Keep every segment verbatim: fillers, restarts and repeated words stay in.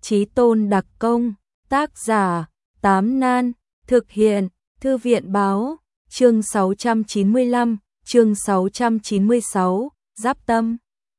Chí tôn đặc công, tác giả, Tám Nan, thực hiện, Thư viện báo, chương sáu trăm chín mươi lăm, chương sáu trăm chín mươi sáu, Giáp Tâm.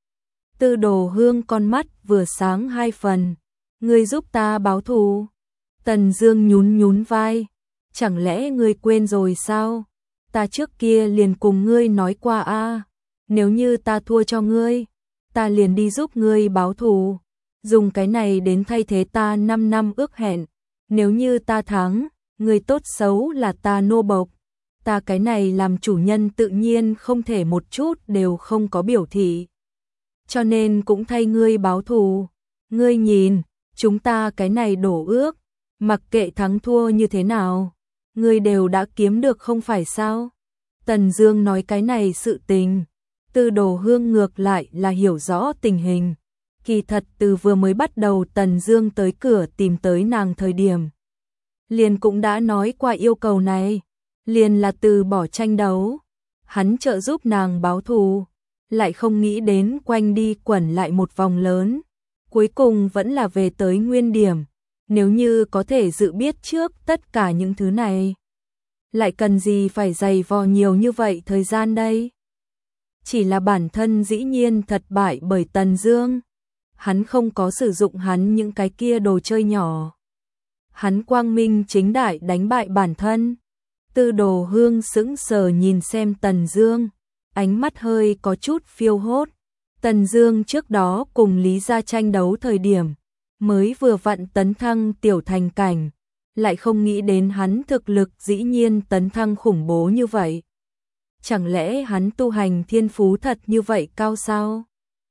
Tư Đồ Hương con mắt vừa sáng hai phần, ngươi giúp ta báo thù. Tần Dương nhún nhún vai, chẳng lẽ ngươi quên rồi sao? Ta trước kia liền cùng ngươi nói qua a, nếu như ta thua cho ngươi, ta liền đi giúp ngươi báo thù, dùng cái này đến thay thế ta năm năm ước hẹn, nếu như ta thắng, ngươi tốt xấu là ta nô bộc, ta cái này làm chủ nhân tự nhiên không thể một chút đều không có biểu thị. Cho nên cũng thay ngươi báo thù, ngươi nhìn, chúng ta cái này đổ ước, mặc kệ thắng thua như thế nào, ngươi đều đã kiếm được không phải sao? Tần Dương nói cái này sự tình, Tư Đồ Hương ngược lại là hiểu rõ tình hình. Kỳ thật từ vừa mới bắt đầu Tần Dương tới cửa tìm tới nàng thời điểm, liền cũng đã nói qua yêu cầu này, liền là từ bỏ tranh đấu, hắn trợ giúp nàng báo thù, lại không nghĩ đến quanh đi quẩn lại một vòng lớn, cuối cùng vẫn là về tới nguyên điểm. Nếu như có thể dự biết trước tất cả những thứ này, lại cần gì phải dày vò nhiều như vậy thời gian đây? Chỉ là bản thân dĩ nhiên thật bại bởi Tần Dương. Hắn không có sử dụng hắn những cái kia đồ chơi nhỏ. Hắn quang minh chính đại đánh bại bản thân. Tư Đồ Hương sững sờ nhìn xem Tần Dương, ánh mắt hơi có chút phiêu hốt. Tần Dương trước đó cùng Lý Gia tranh đấu thời điểm, mới vừa vặn tấn thăng tiểu thành cảnh, lại không nghĩ đến hắn thực lực dĩ nhiên tấn thăng khủng bố như vậy. Chẳng lẽ hắn tu hành thiên phú thật như vậy cao sao?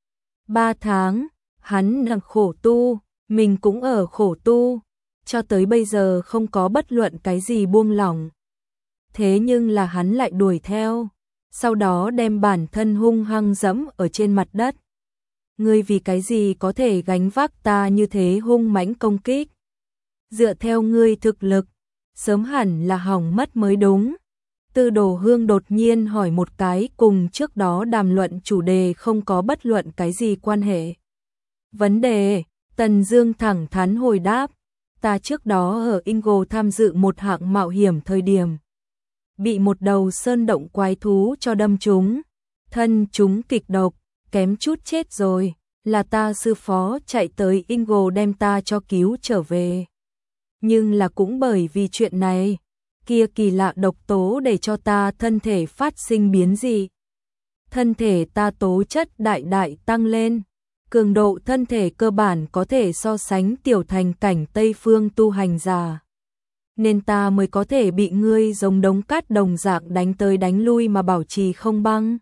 Ba tháng, hắn đang khổ tu, mình cũng ở khổ tu, cho tới bây giờ không có bất luận cái gì buông lỏng. Thế nhưng là hắn lại đuổi theo, sau đó đem bản thân hung hăng dẫm ở trên mặt đất. Ngươi vì cái gì có thể gánh vác ta như thế hung mãnh công kích? Dựa theo ngươi thực lực, sớm hẳn là hỏng mất mới đúng. Tư Đồ Hương đột nhiên hỏi một cái cùng trước đó đàm luận chủ đề không có bất luận cái gì quan hệ. Vấn đề, Tần Dương thẳng thắn hồi đáp, ta trước đó ở Ingo tham dự một hạng mạo hiểm thời điểm, bị một đầu sơn động quái thú cho đâm trúng, thân chúng kịch độc, kém chút chết rồi, là ta sư phó chạy tới Ingo đem ta cho cứu trở về. Nhưng là cũng bởi vì chuyện này, kia kỳ lạ độc tố để cho ta thân thể phát sinh biến dị. Thân thể ta tố chất đại đại tăng lên, cường độ thân thể cơ bản có thể so sánh tiểu thành cảnh Tây phương tu hành giả. Nên ta mới có thể bị ngươi giống đống cát đồng dạng đánh tới đánh lui mà bảo trì không băng.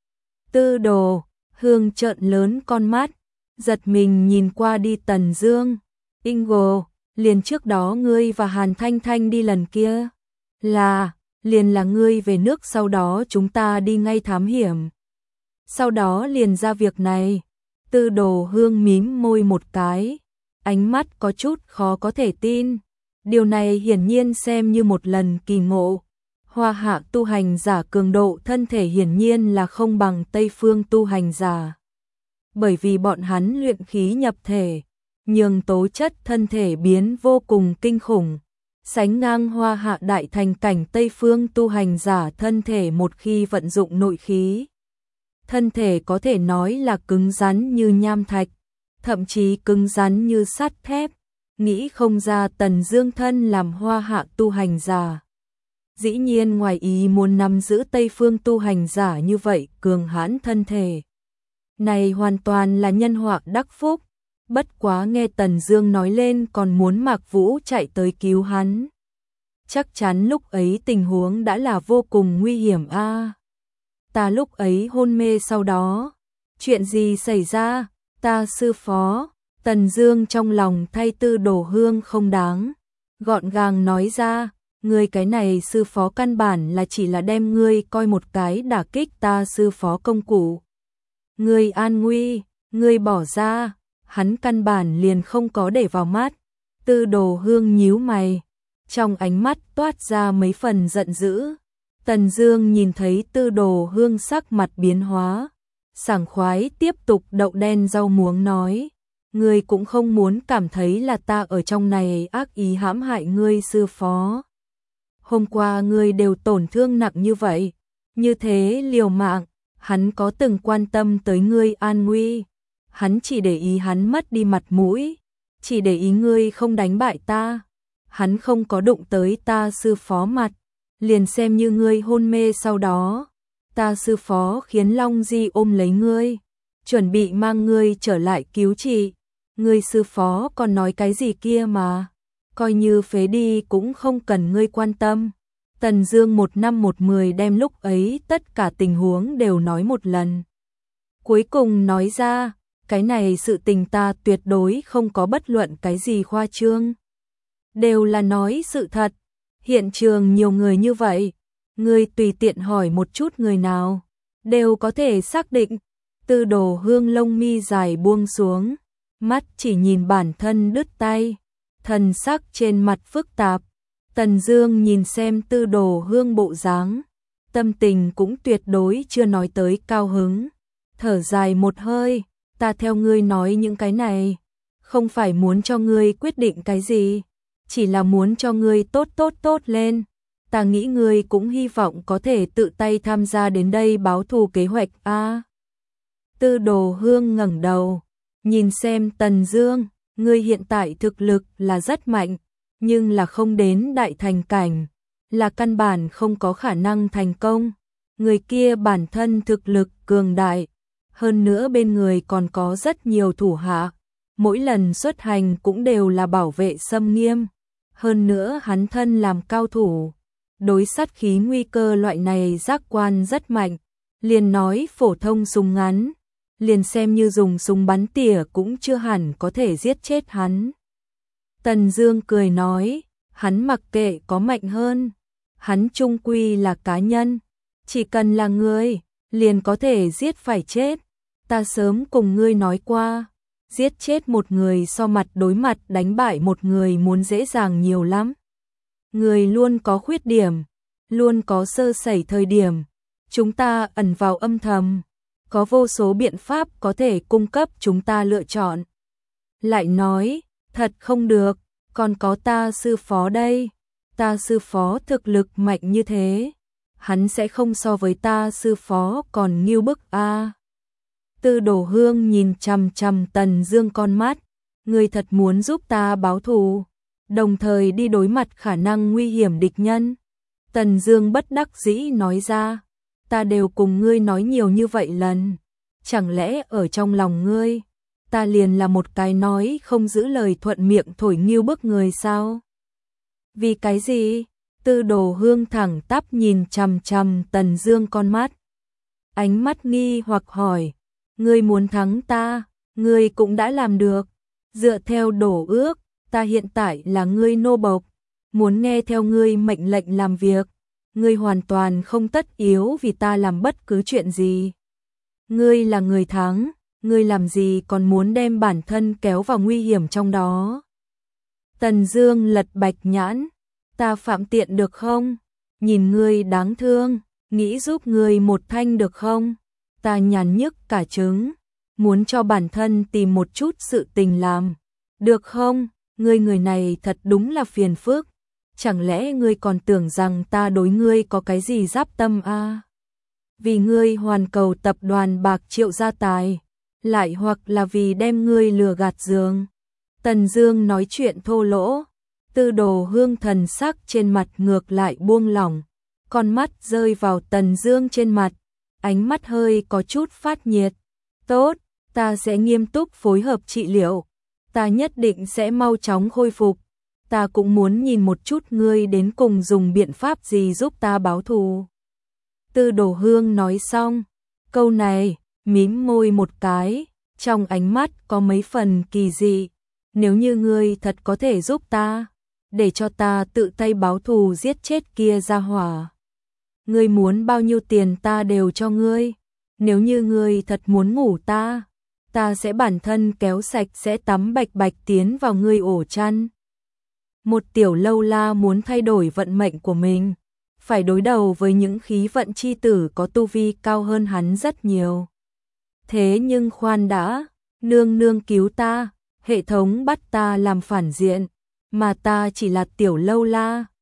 Tư Đồ Hương trợn lớn con mắt, giật mình nhìn qua đi Tần Dương. Ingo, liền trước đó ngươi và Hàn Thanh Thanh đi lần kia. Là, liền là ngươi về nước sau đó chúng ta đi ngay thám hiểm. Sau đó liền ra việc này. Tư Đồ Hương mím môi một cái, ánh mắt có chút khó có thể tin. Điều này hiển nhiên xem như một lần kỳ ngộ. Hoa hạ tu hành giả cường độ thân thể hiển nhiên là không bằng Tây phương tu hành giả. Bởi vì bọn hắn luyện khí nhập thể, nhường tố chất thân thể biến vô cùng kinh khủng, sánh ngang hoa hạ đại thành cảnh Tây phương tu hành giả thân thể một khi vận dụng nội khí. Thân thể có thể nói là cứng rắn như nham thạch, thậm chí cứng rắn như sắt thép, nghĩ không ra Tần Dương thân làm hoa hạ tu hành giả. Dĩ nhiên ngoài ý muốn nắm giữ Tây phương tu hành giả như vậy cường hãn thân thể. Này hoàn toàn là nhân họa đắc phúc, bất quá nghe Tần Dương nói lên còn muốn Mạc Vũ chạy tới cứu hắn. Chắc chắn lúc ấy tình huống đã là vô cùng nguy hiểm a. À, ta lúc ấy hôn mê sau đó, chuyện gì xảy ra? Ta sư phó, Tần Dương trong lòng thay Tư Đồ Hương không đáng, gọn gàng nói ra, ngươi cái này sư phó căn bản là chỉ là đem ngươi coi một cái đả kích ta sư phó công cụ. Ngươi an nguy, ngươi bỏ ra, hắn căn bản liền không có để vào mắt. Tư Đồ Hương nhíu mày, trong ánh mắt toát ra mấy phần giận dữ. Tần Dương nhìn thấy Tư Đồ Hương sắc mặt biến hóa, sảng khoái tiếp tục đậu đen rau muống nói, ngươi cũng không muốn cảm thấy là ta ở trong này ác ý hãm hại ngươi sư phó. Hôm qua ngươi đều tổn thương nặng như vậy, như thế liều mạng, hắn có từng quan tâm tới ngươi an nguy, hắn chỉ để ý hắn mất đi mặt mũi, chỉ để ý ngươi không đánh bại ta, hắn không có đụng tới ta sư phó mặt, liền xem như ngươi hôn mê sau đó, ta sư phó khiến Long Di ôm lấy ngươi, chuẩn bị mang ngươi trở lại cứu trị, ngươi sư phó còn nói cái gì kia mà, coi như phế đi cũng không cần ngươi quan tâm. Tần Dương một năm một mười đem lúc ấy tất cả tình huống đều nói một lần. Cuối cùng nói ra, cái này sự tình ta tuyệt đối không có bất luận cái gì khoa trương. Đều là nói sự thật, hiện trường nhiều người như vậy, ngươi tùy tiện hỏi một chút người nào, đều có thể xác định. Tư Đồ Hương lông mi dài buông xuống, mắt chỉ nhìn bản thân đứt tay, thần sắc trên mặt phức tạp. Tần Dương nhìn xem Tư Đồ Hương bộ dáng, tâm tình cũng tuyệt đối chưa nói tới cao hứng, thở dài một hơi, ta theo ngươi nói những cái này, không phải muốn cho ngươi quyết định cái gì, chỉ là muốn cho ngươi tốt tốt tốt lên, ta nghĩ ngươi cũng hy vọng có thể tự tay tham gia đến đây báo thù kế hoạch a. À, Tư Đồ Hương ngẩng đầu, nhìn xem Tần Dương, ngươi hiện tại thực lực là rất mạnh, nhưng là không đến đại thành cảnh, là căn bản không có khả năng thành công. Người kia bản thân thực lực cường đại, hơn nữa bên người còn có rất nhiều thủ hạ, mỗi lần xuất hành cũng đều là bảo vệ xâm nghiêm, hơn nữa hắn thân làm cao thủ, đối sát khí nguy cơ loại này giác quan rất mạnh, liền nói phổ thông súng ngắn, liền xem như dùng súng bắn tỉa cũng chưa hẳn có thể giết chết hắn. Tần Dương cười nói, hắn mặc kệ có mạnh hơn, hắn chung quy là cá nhân, chỉ cần là người, liền có thể giết phải chết. Ta sớm cùng ngươi nói qua, giết chết một người so mặt đối mặt đánh bại một người muốn dễ dàng nhiều lắm. Người luôn có khuyết điểm, luôn có sơ sẩy thời điểm, chúng ta ẩn vào âm thầm, có vô số biện pháp có thể cung cấp chúng ta lựa chọn. Lại nói, thật không được, còn có ta sư phó đây, ta sư phó thực lực mạnh như thế, hắn sẽ không so với ta sư phó còn nghiêu bức a. À. Tư Đồ Hương nhìn chằm chằm Tần Dương con mắt, ngươi thật muốn giúp ta báo thù, đồng thời đi đối mặt khả năng nguy hiểm địch nhân. Tần Dương bất đắc dĩ nói ra, ta đều cùng ngươi nói nhiều như vậy lần, chẳng lẽ ở trong lòng ngươi, ta liền là một cái nói không giữ lời thuận miệng thổi nghiêu bức người sao? Vì cái gì? Tư Đồ Hương thẳng tắp nhìn chằm chằm Tần Dương con mắt, ánh mắt nghi hoặc hỏi, ngươi muốn thắng ta, ngươi cũng đã làm được, dựa theo đổ ước, ta hiện tại là ngươi nô bộc, muốn nghe theo ngươi mệnh lệnh làm việc, ngươi hoàn toàn không tất yếu vì ta làm bất cứ chuyện gì. Ngươi là người thắng, ngươi làm gì còn muốn đem bản thân kéo vào nguy hiểm trong đó. Tần Dương lật bạch nhãn, ta phạm tiện được không? Nhìn ngươi đáng thương, nghĩ giúp ngươi một thanh được không? Ta nhàn nhức cả trứng, muốn cho bản thân tìm một chút sự tình làm, được không? Ngươi người này thật đúng là phiền phức, chẳng lẽ ngươi còn tưởng rằng ta đối ngươi có cái gì giáp tâm a? À? Vì ngươi hoàn cầu tập đoàn bạc triệu gia tài, lại hoặc là vì đem ngươi lừa gạt giường. Tần Dương nói chuyện thô lỗ, Tư Đồ Hương thần sắc trên mặt ngược lại buông lỏng, con mắt rơi vào Tần Dương trên mặt, ánh mắt hơi có chút phát nhiệt. Tốt, ta sẽ nghiêm túc phối hợp trị liệu, ta nhất định sẽ mau chóng khôi phục. Ta cũng muốn nhìn một chút ngươi đến cùng dùng biện pháp gì giúp ta báo thù. Tư Đồ Hương nói xong, câu này, mím môi một cái, trong ánh mắt có mấy phần kỳ dị. Nếu như ngươi thật có thể giúp ta, để cho ta tự tay báo thù giết chết kia gia hỏa, ngươi muốn bao nhiêu tiền ta đều cho ngươi. Nếu như ngươi thật muốn ngủ ta, ta sẽ bản thân kéo sạch sẽ tắm bạch bạch tiến vào ngươi ổ chăn. Một tiểu lâu la muốn thay đổi vận mệnh của mình, phải đối đầu với những khí vận chi tử có tu vi cao hơn hắn rất nhiều. Thế nhưng khoan đã, nương nương cứu ta, Hệ thống bắt ta làm phản diện, mà ta chỉ là tiểu lâu la.